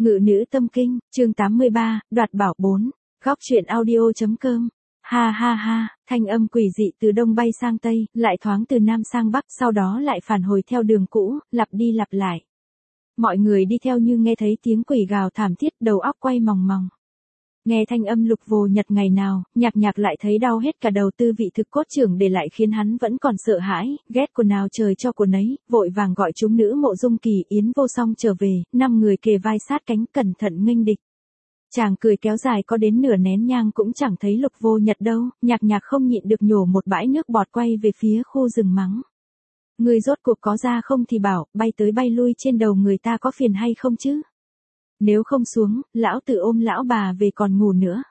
Ngự nữ tâm kinh, chương 83, đoạt bảo 4, góc truyện audio.com. Ha ha ha, thanh âm quỷ dị từ đông bay sang tây, lại thoáng từ nam sang bắc, sau đó lại phản hồi theo đường cũ, lặp đi lặp lại. Mọi người đi theo như nghe thấy tiếng quỷ gào thảm thiết, đầu óc quay mòng mòng. Nghe thanh âm Lục Vô Nhật ngày nào, nhạc lại thấy đau hết cả đầu, tư vị thực cốt trưởng để lại khiến hắn vẫn còn sợ hãi, ghét của nào trời cho của nấy, vội vàng gọi chúng nữ Mộ Dung Kỳ, Yến Vô Song trở về, 5 người kề vai sát cánh cẩn thận nghênh địch. Chàng cười kéo dài có đến nửa nén nhang cũng chẳng thấy Lục Vô Nhật đâu, nhạc không nhịn được nhổ một bãi nước bọt quay về phía khu rừng mắng. Người rốt cuộc có ra không thì bảo, bay tới bay lui trên đầu người ta có phiền hay không chứ? Nếu không xuống, lão tử ôm lão bà về còn ngủ nữa.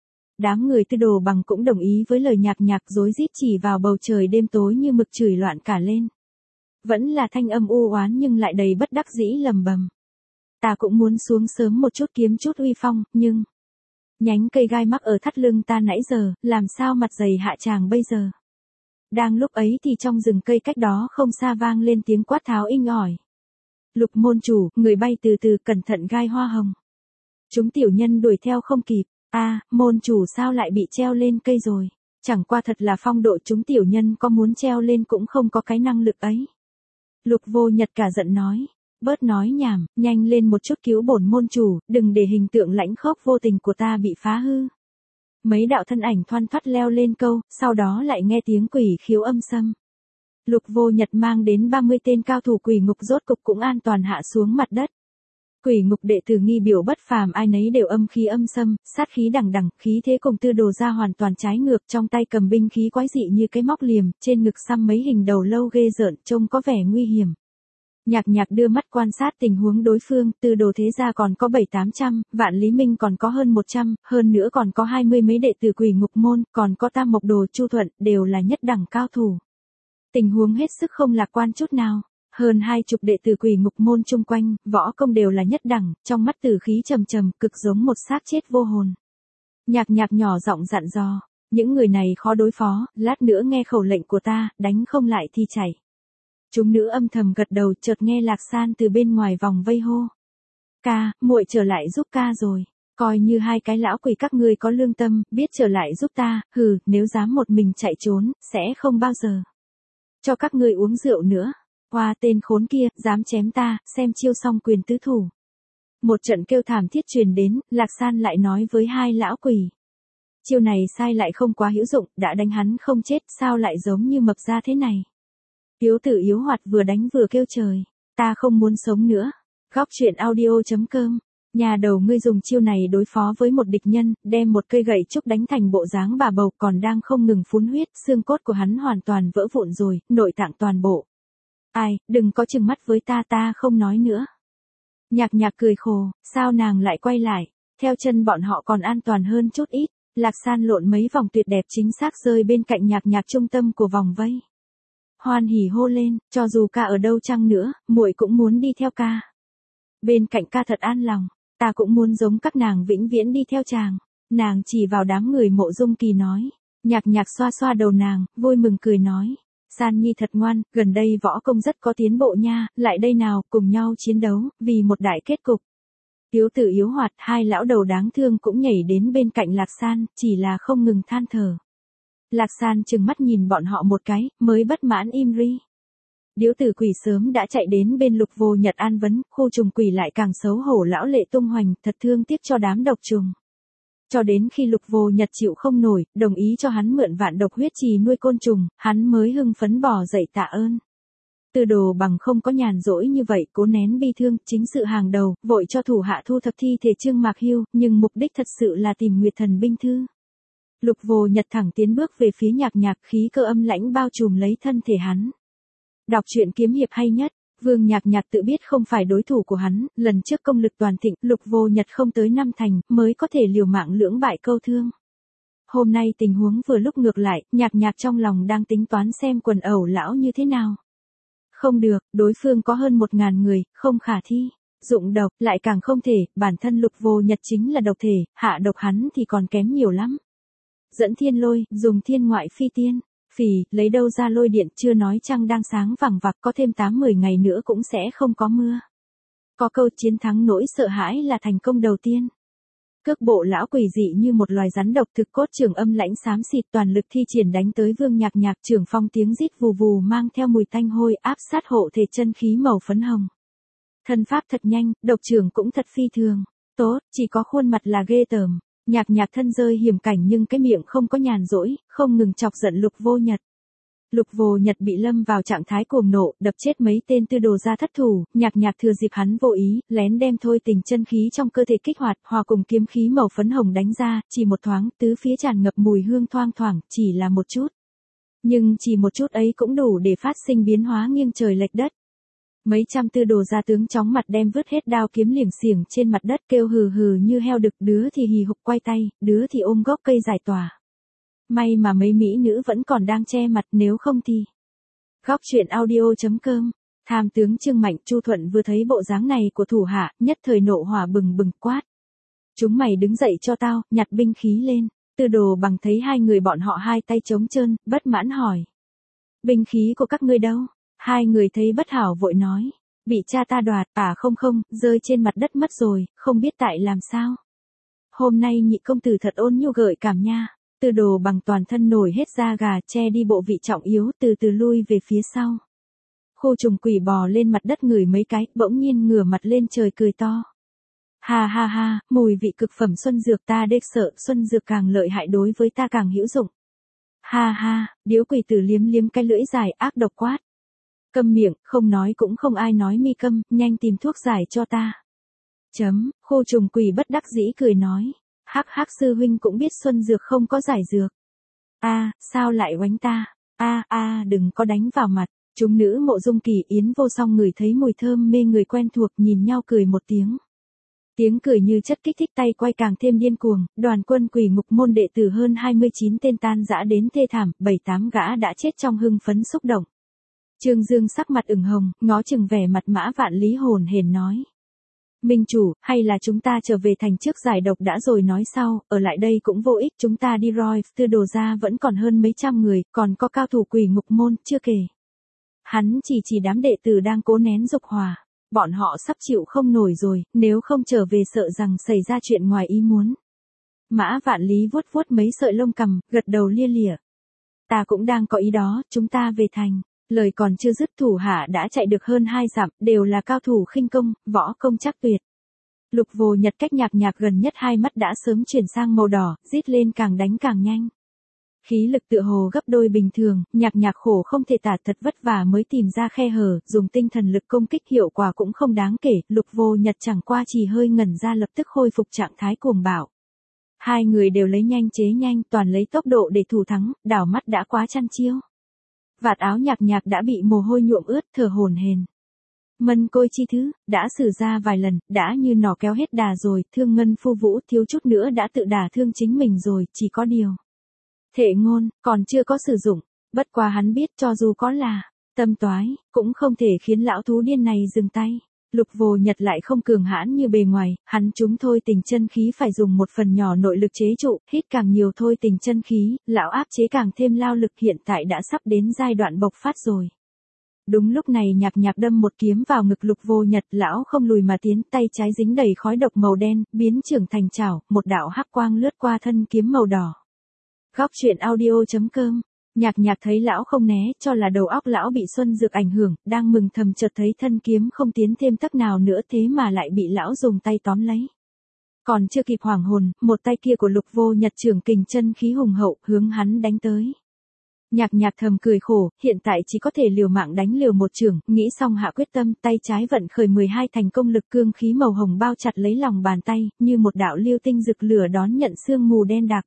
Đám người Tư Đồ Bằng cũng đồng ý với lời nhạc rối rít chỉ vào bầu trời đêm tối như mực chửi loạn cả lên. Vẫn là thanh âm u oán nhưng lại đầy bất đắc dĩ lầm bầm. Ta cũng muốn xuống sớm một chút kiếm chút uy phong, nhưng nhánh cây gai mắc ở thắt lưng ta nãy giờ, làm sao mặt dày hạ tràng bây giờ? Đang lúc ấy thì trong rừng cây cách đó không xa vang lên tiếng quát tháo inh ỏi. Lục môn chủ, người bay từ từ, cẩn thận gai hoa hồng. Chúng tiểu nhân đuổi theo không kịp. Môn chủ sao lại bị treo lên cây rồi? Chẳng qua thật là phong độ, chúng tiểu nhân có muốn treo lên cũng không có cái năng lực ấy. Lục Vô Nhật cả giận nói. Bớt nói nhảm, nhanh lên một chút cứu bổn môn chủ, đừng để hình tượng lãnh khốc vô tình của ta bị phá hư. Mấy đạo thân ảnh thoăn thoắt leo lên câu, sau đó lại nghe tiếng quỷ khiếu âm sâm. Lục Vô Nhật mang đến 30 tên cao thủ quỷ ngục rốt cục cũng an toàn hạ xuống mặt đất. Quỷ ngục đệ tử nghi biểu bất phàm, ai nấy đều âm khí âm sâm, sát khí đằng đằng, khí thế cùng Tư Đồ ra hoàn toàn trái ngược, trong tay cầm binh khí quái dị như cái móc liềm, trên ngực xăm mấy hình đầu lâu ghê rợn, trông có vẻ nguy hiểm. Nhạc đưa mắt quan sát tình huống đối phương, Tư Đồ thế gia còn có 700-800, Vạn Lý Minh còn có hơn 100, hơn nữa còn có 20 mấy đệ tử quỷ ngục môn, còn có Tam Mộc Đồ, Chu Thuận, đều là nhất đẳng cao thủ. Tình huống hết sức không lạc quan chút nào. Hơn 20 đệ tử quỷ ngục môn chung quanh, võ công đều là nhất đẳng, trong mắt tử khí trầm trầm, cực giống một xác chết vô hồn. Nhạc nhỏ giọng dặn dò, những người này khó đối phó, lát nữa nghe khẩu lệnh của ta, đánh không lại thì chạy. Chúng nữ âm thầm gật đầu, chợt nghe Lạc San từ bên ngoài vòng vây hô. Ca, muội trở lại giúp ca rồi. Coi như hai cái lão quỷ các ngươi có lương tâm, biết trở lại giúp ta, nếu dám một mình chạy trốn, sẽ không bao giờ cho các ngươi uống rượu nữa. Hoa tên khốn kia, dám chém ta, xem chiêu song quyền tứ thủ. Một trận kêu thảm thiết truyền đến, Lạc San lại nói với hai lão quỷ. Chiêu này sai lại không quá hữu dụng, đã đánh hắn không chết, sao lại giống như mập ra thế này. Yếu tử yếu hoạt vừa đánh vừa kêu trời. Ta không muốn sống nữa. Góc truyện audio.com. Nhà đầu ngươi dùng chiêu này đối phó với một địch nhân, đem một cây gậy trúc đánh thành bộ dáng bà bầu, còn đang không ngừng phun huyết, xương cốt của hắn hoàn toàn vỡ vụn rồi, nội tạng toàn bộ. Ai, đừng có chừng mắt với ta không nói nữa. Nhạc cười khổ, sao nàng lại quay lại, theo chân bọn họ còn an toàn hơn chút ít. Lạc San lộn mấy vòng tuyệt đẹp chính xác rơi bên cạnh nhạc trung tâm của vòng vây. Hoan hỉ hô lên, cho dù ca ở đâu chăng nữa, muội cũng muốn đi theo ca. Bên cạnh ca thật an lòng, ta cũng muốn giống các nàng vĩnh viễn đi theo chàng. Nàng chỉ vào đám người Mộ Dung Kỳ nói. Nhạc xoa đầu nàng, vui mừng cười nói. San Nhi thật ngoan, gần đây võ công rất có tiến bộ nha, lại đây nào, cùng nhau chiến đấu, vì một đại kết cục. Yếu tử yếu hoạt, hai lão đầu đáng thương cũng nhảy đến bên cạnh Lạc San, chỉ là không ngừng than thở. Lạc San trừng mắt nhìn bọn họ một cái, mới bất mãn im ri. Điếu tử quỷ sớm đã chạy đến bên Lục Vô Nhật an vấn, khu trùng quỷ lại càng xấu hổ lão lệ tung hoành, thật thương tiếc cho đám độc trùng. Cho đến khi Lục Vô Nhật chịu không nổi, đồng ý cho hắn mượn vạn độc huyết trì nuôi côn trùng, hắn mới hưng phấn bò dậy tạ ơn. Tư Đồ Bằng không có nhàn rỗi như vậy, cố nén bi thương, chính sự hàng đầu, vội cho thủ hạ thu thập thi thể Trương Mạc Hưu, nhưng mục đích thật sự là tìm Nguyệt Thần binh thư. Lục Vô Nhật thẳng tiến bước về phía nhạc, khí cơ âm lãnh bao trùm lấy thân thể hắn. Đọc truyện kiếm hiệp hay nhất, Vương Nhạc tự biết không phải đối thủ của hắn, lần trước công lực toàn thịnh, Lục Vô Nhật không tới 5 thành, mới có thể liều mạng lưỡng bại câu thương. Hôm nay tình huống vừa lúc ngược lại, nhạc trong lòng đang tính toán xem quần ẩu lão như thế nào. Không được, đối phương có hơn 1000 người, không khả thi. Dụng độc, lại càng không thể, bản thân Lục Vô Nhật chính là độc thể, hạ độc hắn thì còn kém nhiều lắm. Dẫn thiên lôi, dùng thiên ngoại phi tiên. Phì, lấy đâu ra lôi điện, chưa nói trăng đang sáng vằng vặc, có thêm 8-10 ngày nữa cũng sẽ không có mưa. Có câu chiến thắng nỗi sợ hãi là thành công đầu tiên. Cước bộ lão quỷ dị như một loài rắn độc, thực cốt trường âm lãnh xám xịt toàn lực thi triển đánh tới Vương Nhạc Nhạc, trường phong tiếng rít vù vù mang theo mùi tanh hôi áp sát hộ thể chân khí màu phấn hồng. Thân pháp thật nhanh, độc trường cũng thật phi thường. Tốt, chỉ có khuôn mặt là ghê tởm. Nhạc Nhạc thân rơi hiểm cảnh nhưng cái miệng không có nhàn rỗi, không ngừng chọc giận Lục Vô Nhật. Lục Vô Nhật bị lâm vào trạng thái cuồng nộ, đập chết mấy tên tư đồ gia thất thủ, Nhạc Nhạc thừa dịp hắn vô ý, lén đem thôi tình chân khí trong cơ thể kích hoạt, hòa cùng kiếm khí màu phấn hồng đánh ra, chỉ một thoáng, tứ phía tràn ngập mùi hương thoang thoảng, chỉ là một chút. Nhưng chỉ một chút ấy cũng đủ để phát sinh biến hóa nghiêng trời lệch đất. Mấy trăm tư đồ gia tướng chóng mặt đem vứt hết đao kiếm liềng xiềng trên mặt đất kêu hừ hừ như heo đực, đứa thì hì hục quay tay, đứa thì ôm gốc cây giải tỏa. May mà mấy mỹ nữ vẫn còn đang che mặt, nếu không thì. Góc truyện audio.com. Tham tướng Trương Mạnh Chu Thuận vừa thấy bộ dáng này của thủ hạ, nhất thời nộ hỏa bừng bừng quát. Chúng mày đứng dậy cho tao, nhặt binh khí lên. Tư đồ bằng thấy hai người bọn họ hai tay trống trơn, bất mãn hỏi. Binh khí của các ngươi đâu? Hai người thấy bất hảo vội nói. Bị cha ta đoạt, không, rơi trên mặt đất mất rồi, không biết tại làm sao. Hôm nay nhị công tử thật ôn nhu gợi cảm nha. Tư đồ bằng toàn thân nổi hết da gà, che đi bộ vị trọng yếu, từ từ lui về phía sau. Khu trùng quỷ bò lên mặt đất ngửi mấy cái, bỗng nhiên ngửa mặt lên trời cười to. Ha ha ha, mùi vị cực phẩm xuân dược, ta đếch sợ, xuân dược càng lợi hại đối với ta càng hữu dụng. Ha ha, điếu quỷ tử liếm liếm cái lưỡi dài ác độc quát. Câm miệng, không nói cũng không ai nói mi câm, nhanh tìm thuốc giải cho ta. Khu trùng quỷ bất đắc dĩ cười nói. Hắc hắc, sư huynh cũng biết xuân dược không có giải dược. Sao lại oánh ta? Đừng có đánh vào mặt. Chúng nữ Mộ Dung Kỳ Yến vô song ngửi thấy mùi thơm mê người quen thuộc, nhìn nhau cười một tiếng. Tiếng cười như chất kích thích, tay quay càng thêm điên cuồng, đoàn quân quỷ ngục môn đệ tử hơn 29 tên tan rã đến thê thảm, 7-8 gã đã chết trong hưng phấn xúc động. Trương Dương sắc mặt ửng hồng, ngó chừng vẻ mặt Mã Vạn Lý hồn hển nói. Minh chủ, hay là chúng ta trở về thành trước giải độc đã rồi nói sau, ở lại đây cũng vô ích, chúng ta đi rồi, tư đồ gia vẫn còn hơn mấy trăm người, còn có cao thủ quỷ ngục môn, chưa kể. Hắn chỉ đám đệ tử đang cố nén dục hỏa, bọn họ sắp chịu không nổi rồi, nếu không trở về sợ rằng xảy ra chuyện ngoài ý muốn. Mã Vạn Lý vuốt vuốt mấy sợi lông cằm, gật đầu lia lịa. Ta cũng đang có ý đó, chúng ta về thành. Lời còn chưa dứt, thủ hạ đã chạy được hơn 2 dặm, đều là cao thủ khinh công, võ công chắc tuyệt. Lục Vô Nhật cách Nhạc Nhạc gần nhất, hai mắt đã sớm chuyển sang màu đỏ, rít lên càng đánh càng nhanh. Khí lực tựa hồ gấp đôi bình thường, Nhạc Nhạc khổ không thể tả, thật vất vả mới tìm ra khe hở, dùng tinh thần lực công kích hiệu quả cũng không đáng kể, Lục Vô Nhật chẳng qua chỉ hơi ngẩn ra lập tức khôi phục trạng thái cuồng bạo. Hai người đều lấy nhanh chế nhanh, toàn lấy tốc độ để thủ thắng, đảo mắt đã quá trăm chiêu. Vạt áo Nhạc Nhạc đã bị mồ hôi nhuộm ướt, thở hổn hển. Mân Côi chi thứ, đã sử ra vài lần, đã như nỏ kéo hết đà rồi, Thương Ngân Phu Vũ thiếu chút nữa đã tự đả thương chính mình rồi, chỉ có điều. Thệ ngôn, còn chưa có sử dụng, bất quá hắn biết cho dù có là tâm toái, cũng không thể khiến lão thú điên này dừng tay. Lục Vô Nhật lại không cường hãn như bề ngoài, hắn chúng thôi tình chân khí phải dùng một phần nhỏ nội lực chế trụ, hít càng nhiều thôi tình chân khí, lão áp chế càng thêm lao lực, hiện tại đã sắp đến giai đoạn bộc phát rồi. Đúng lúc này Nhạc Nhạc đâm một kiếm vào ngực Lục Vô Nhật, lão không lùi mà tiến, tay trái dính đầy khói độc màu đen, biến trưởng thành chảo, một đạo hắc quang lướt qua thân kiếm màu đỏ. Góc truyện audio.com. Nhạc Nhạc thấy lão không né, cho là đầu óc lão bị xuân dược ảnh hưởng, đang mừng thầm chợt thấy thân kiếm không tiến thêm tấc nào nữa, thế mà lại bị lão dùng tay tóm lấy. Còn chưa kịp hoảng hồn, một tay kia của Lục Vô Nhật trưởng kình chân khí hùng hậu, hướng hắn đánh tới. Nhạc Nhạc thầm cười khổ, hiện tại chỉ có thể liều mạng đánh liều một chưởng, nghĩ xong hạ quyết tâm, tay trái vận khởi 12 thành công lực, cương khí màu hồng bao chặt lấy lòng bàn tay, như một đạo lưu tinh rực lửa đón nhận sương mù đen đặc.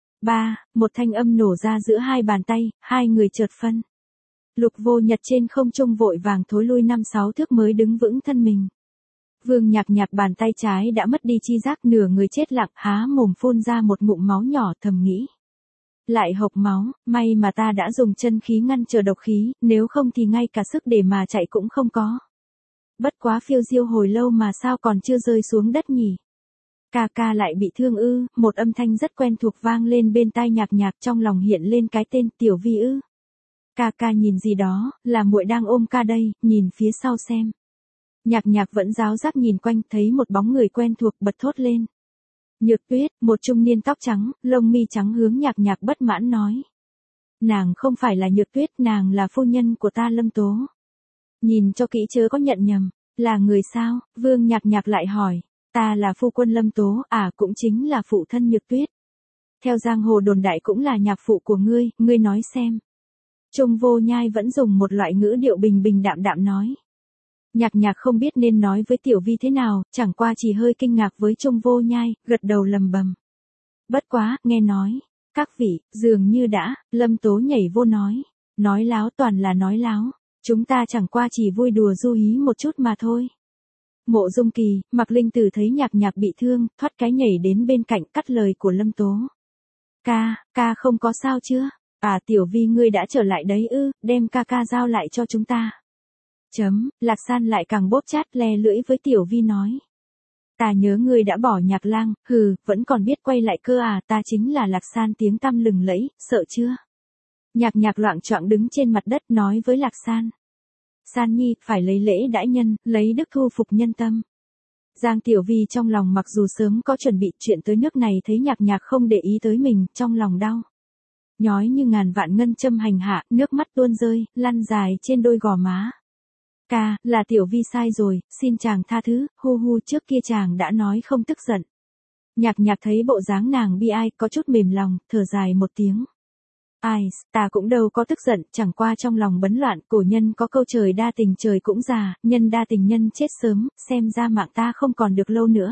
Một thanh âm nổ ra giữa hai bàn tay, hai người chợt phân. Lục Vô Nhật trên không trung vội vàng thối lui 5-6 thước mới đứng vững thân mình. Vương Nhạc Nhạc bàn tay trái đã mất đi chi giác, nửa người chết lặng, há mồm phun ra một ngụm máu nhỏ, thầm nghĩ. Lại hộc máu, may mà ta đã dùng chân khí ngăn trở độc khí, nếu không thì ngay cả sức để mà chạy cũng không có. Bất quá phiêu diêu hồi lâu mà sao còn chưa rơi xuống đất nhỉ? Ca ca lại bị thương ư? Một âm thanh rất quen thuộc vang lên bên tai Nhạc Nhạc, trong lòng hiện lên cái tên Tiểu Vi ư? Ca ca nhìn gì đó, là muội đang ôm ca đây, nhìn phía sau xem. Nhạc Nhạc vẫn ráo rác nhìn quanh, thấy một bóng người quen thuộc bật thốt lên. Nhược Tuyết, một trung niên tóc trắng, lông mi trắng hướng Nhạc Nhạc bất mãn nói. Nàng không phải là Nhược Tuyết, nàng là phu nhân của ta Lâm Tố. Nhìn cho kỹ chớ có nhận nhầm, là người sao? Vương Nhạc Nhạc lại hỏi. Ta là phu quân Lâm Tố, cũng chính là phụ thân Nhược Tuyết. Theo giang hồ đồn đại cũng là nhạc phụ của ngươi nói xem. Trung Vô Nhai vẫn dùng một loại ngữ điệu bình bình đạm đạm nói. Nhạc Nhạc không biết nên nói với Tiểu Vi thế nào, chẳng qua chỉ hơi kinh ngạc với Trung Vô Nhai, gật đầu lầm bầm. Bất quá, nghe nói, các vị, dường như đã, Lâm Tố nhảy vô nói láo toàn là nói láo, chúng ta chẳng qua chỉ vui đùa du hí một chút mà thôi. Mộ Dung Kỳ, Mạc Linh Tử thấy Nhạc Nhạc bị thương, thoát cái nhảy đến bên cạnh cắt lời của Lâm Tố. Ca không có sao chưa? Tiểu Vi ngươi đã trở lại đấy ư, đem ca giao lại cho chúng ta. Lạc San lại càng bóp chát le lưỡi với Tiểu Vi nói. Ta nhớ ngươi đã bỏ Nhạc Lang, vẫn còn biết quay lại cơ ta chính là Lạc San tiếng tăm lừng lẫy, sợ chưa? Nhạc Nhạc loạng choạng đứng trên mặt đất nói với Lạc San. San Nhi, phải lấy lễ đãi nhân, lấy đức thu phục nhân tâm. Giang Tiểu Vi trong lòng mặc dù sớm có chuẩn bị chuyện tới nước này thấy Nhạc Nhạc không để ý tới mình, trong lòng đau. Nhói như ngàn vạn ngân châm hành hạ, nước mắt tuôn rơi, lăn dài trên đôi gò má. Là Tiểu Vi sai rồi, xin chàng tha thứ, hu trước kia chàng đã nói không tức giận. Nhạc Nhạc thấy bộ dáng nàng bi ai, có chút mềm lòng, thở dài một tiếng. Ta cũng đâu có tức giận, chẳng qua trong lòng bấn loạn, cổ nhân có câu trời đa tình trời cũng già, nhân đa tình nhân chết sớm, xem ra mạng ta không còn được lâu nữa.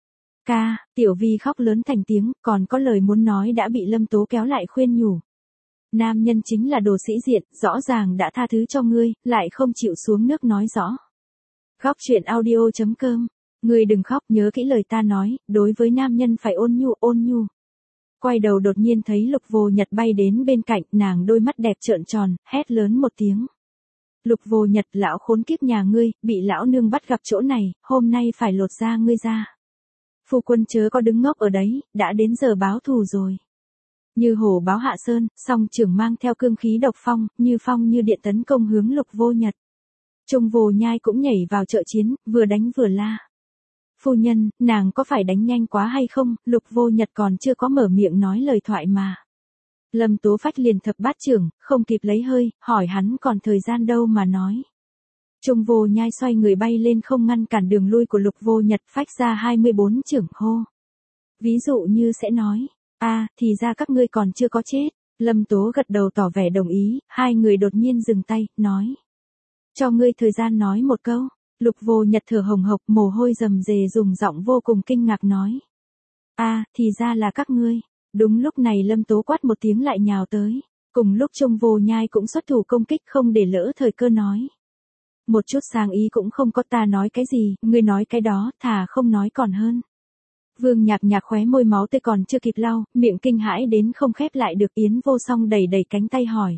Tiểu Vi khóc lớn thành tiếng, còn có lời muốn nói đã bị Lâm Tố kéo lại khuyên nhủ. Nam nhân chính là đồ sĩ diện, rõ ràng đã tha thứ cho ngươi, lại không chịu xuống nước nói rõ. Góc truyện audio.com, ngươi đừng khóc, nhớ kỹ lời ta nói, đối với nam nhân phải ôn nhu. Quay đầu đột nhiên thấy Lục Vô Nhật bay đến bên cạnh, nàng đôi mắt đẹp trợn tròn, hét lớn một tiếng. Lục Vô Nhật, lão khốn kiếp nhà ngươi, bị lão nương bắt gặp chỗ này, hôm nay phải lột da ngươi ra. Phu quân chớ có đứng ngốc ở đấy, đã đến giờ báo thù rồi. Như hổ báo hạ sơn, song trưởng mang theo cương khí độc phong như điện tấn công hướng Lục Vô Nhật. Trung Vô Nhai cũng nhảy vào trợ chiến, vừa đánh vừa la. Phu nhân, nàng có phải đánh nhanh quá hay không? Lục Vô Nhật còn chưa có mở miệng nói lời thoại mà. Lâm Tố Phách liền thập bát trưởng, không kịp lấy hơi, hỏi hắn còn thời gian đâu mà nói. Trung Vô Nhai xoay người bay lên không ngăn cản đường lui của Lục Vô Nhật, phách ra 24 trưởng hô. Ví dụ như sẽ nói, thì ra các ngươi còn chưa có chết. Lâm Tố gật đầu tỏ vẻ đồng ý, hai người đột nhiên dừng tay, nói. Cho ngươi thời gian nói một câu. Lục Vô Nhật thở hồng hộc, mồ hôi rầm rề, dùng giọng vô cùng kinh ngạc nói. Thì ra là các ngươi. Đúng lúc này Lâm Tố quát một tiếng lại nhào tới. Cùng lúc Trung Vô Nhai cũng xuất thủ công kích, không để lỡ thời cơ nói. Một chút sáng ý cũng không có, ta nói cái gì, ngươi nói cái đó, thà không nói còn hơn. Vương Nhạc Nhạc khóe môi máu tươi còn chưa kịp lau, miệng kinh hãi đến không khép lại được. Yến Vô Song đẩy cánh tay hỏi.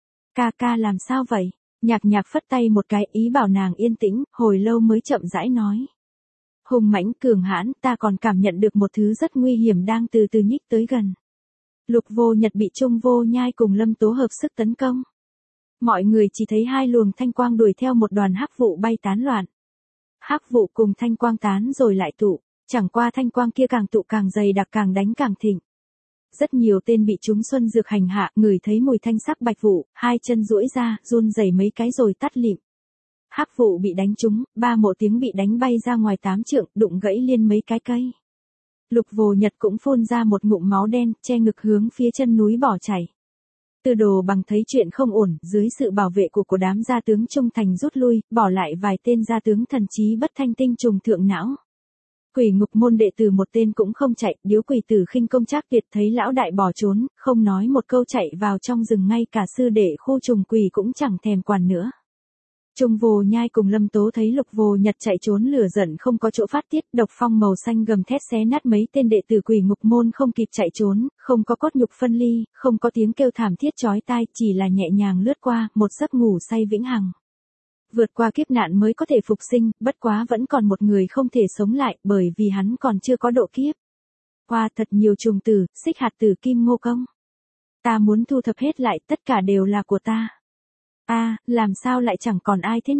Ca làm sao vậy? Nhạc Nhạc phất tay một cái, ý bảo nàng yên tĩnh, hồi lâu mới chậm rãi nói. Hùng mãnh cường hãn, ta còn cảm nhận được một thứ rất nguy hiểm đang từ từ nhích tới gần. Lục Vô Nhật bị Trung Vô Nhai cùng Lâm Tố hợp sức tấn công. Mọi người chỉ thấy hai luồng thanh quang đuổi theo một đoàn hắc vụ bay tán loạn. Hắc vụ cùng thanh quang tán rồi lại tụ, chẳng qua thanh quang kia càng tụ càng dày đặc, càng đánh càng thịnh. Rất nhiều tên bị chúng xuân dược hành hạ, ngửi thấy mùi thanh sắc bạch vụ, hai chân duỗi ra, run rẩy mấy cái rồi tắt lịm. Hắc vụ bị đánh trúng, 3 mộ tiếng bị đánh bay ra ngoài 8 trượng, đụng gãy liên mấy cái cây. Lục Vô Nhật cũng phun ra một ngụm máu đen, che ngực hướng phía chân núi bỏ chạy. Tư Đồ Bằng thấy chuyện không ổn, dưới sự bảo vệ của đám gia tướng trung thành rút lui, bỏ lại vài tên gia tướng thần trí bất thanh tinh trùng thượng não. Quỷ Ngục môn đệ tử một tên cũng không chạy, Điếu Quỷ Tử khinh công trác tuyệt thấy lão đại bỏ trốn, không nói một câu chạy vào trong rừng, ngay cả sư đệ khu trùng quỷ cũng chẳng thèm quản nữa. Trung Vô Nhai cùng Lâm Tố thấy Lục Vô Nhật chạy trốn, lửa giận không có chỗ phát tiết, độc phong màu xanh gầm thét xé nát mấy tên đệ tử Quỷ Ngục môn không kịp chạy trốn, không có cốt nhục phân ly, không có tiếng kêu thảm thiết chói tai, chỉ là nhẹ nhàng lướt qua, một giấc ngủ say vĩnh hằng. Vượt qua kiếp nạn mới có thể phục sinh, bất quá vẫn còn một người không thể sống lại, bởi vì hắn còn chưa có độ kiếp. Qua thật nhiều trùng tử, xích hạt tử kim ngô công. Ta muốn thu thập hết lại, tất cả đều là của ta. Làm sao lại chẳng còn ai thế này?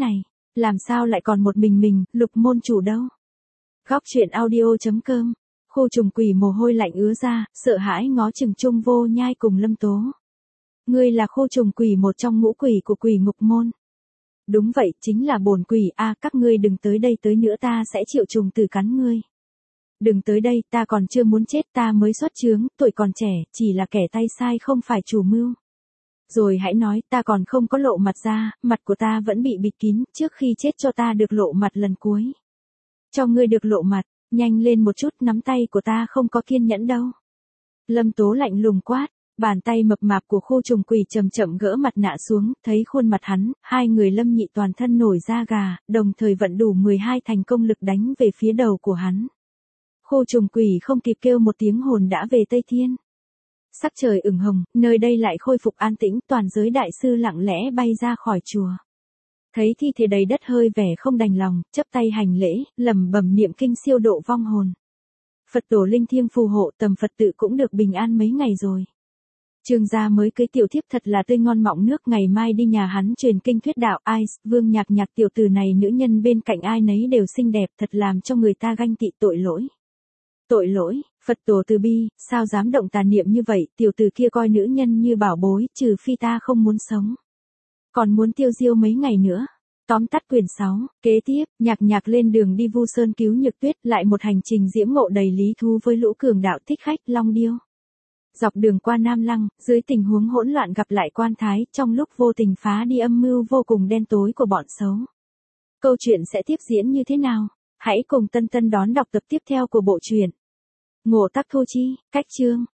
Làm sao lại còn một mình, Lục môn chủ đâu? Góc truyện audio.com. Khu trùng quỷ mồ hôi lạnh ứa ra, sợ hãi ngó chừng Trung Vô Nhai cùng Lâm Tố. Ngươi là khu trùng quỷ một trong ngũ quỷ của quỷ ngục môn. Đúng vậy, chính là bổn quỷ a, các ngươi đừng tới đây tới nữa, ta sẽ chịu trùng tử cắn ngươi. Đừng tới đây, ta còn chưa muốn chết, ta mới xuất chướng, tuổi còn trẻ, chỉ là kẻ tay sai không phải chủ mưu. Rồi hãy nói, ta còn không có lộ mặt ra, mặt của ta vẫn bị bịt kín, trước khi chết cho ta được lộ mặt lần cuối. Cho ngươi được lộ mặt, nhanh lên một chút, nắm tay của ta không có kiên nhẫn đâu. Lâm Tố lạnh lùng quát, bàn tay mập mạp của khu trùng quỷ chậm chậm gỡ mặt nạ xuống, thấy khuôn mặt hắn, hai người Lâm Nhị toàn thân nổi da gà, đồng thời vận đủ 12 thành công lực đánh về phía đầu của hắn. Khu trùng quỷ không kịp kêu một tiếng hồn đã về Tây Thiên. Sắc trời ửng hồng, nơi đây lại khôi phục an tĩnh, toàn giới đại sư lặng lẽ bay ra khỏi chùa. Thấy thi thể đầy đất hơi vẻ không đành lòng, chấp tay hành lễ, lẩm bẩm niệm kinh siêu độ vong hồn. Phật tổ linh thiêng phù hộ, tầm Phật tự cũng được bình an mấy ngày rồi. Trương gia mới cưới tiểu thiếp thật là tươi ngon mọng nước, ngày mai đi nhà hắn truyền kinh thuyết đạo. Ai, Vương Nhạc Nhạc tiểu tử này nữ nhân bên cạnh ai nấy đều xinh đẹp, thật làm cho người ta ganh tị, tội lỗi. Tội lỗi, Phật tổ từ bi, sao dám động tà niệm như vậy, tiểu tử kia coi nữ nhân như bảo bối, trừ phi ta không muốn sống. Còn muốn tiêu diêu mấy ngày nữa. Tóm tắt quyển 6, kế tiếp, Nhạc Nhạc lên đường đi Vu Sơn cứu Nhược Tuyết, lại một hành trình diễm ngộ đầy lý thú với lũ cường đạo thích khách Long Điêu. Dọc đường qua Nam Lăng, dưới tình huống hỗn loạn gặp lại Quan Thái, trong lúc vô tình phá đi âm mưu vô cùng đen tối của bọn xấu. Câu chuyện sẽ tiếp diễn như thế nào? Hãy cùng Tân Tân đón đọc tập tiếp theo của bộ truyện Ngộ Tắc Thu Chi, cách chương.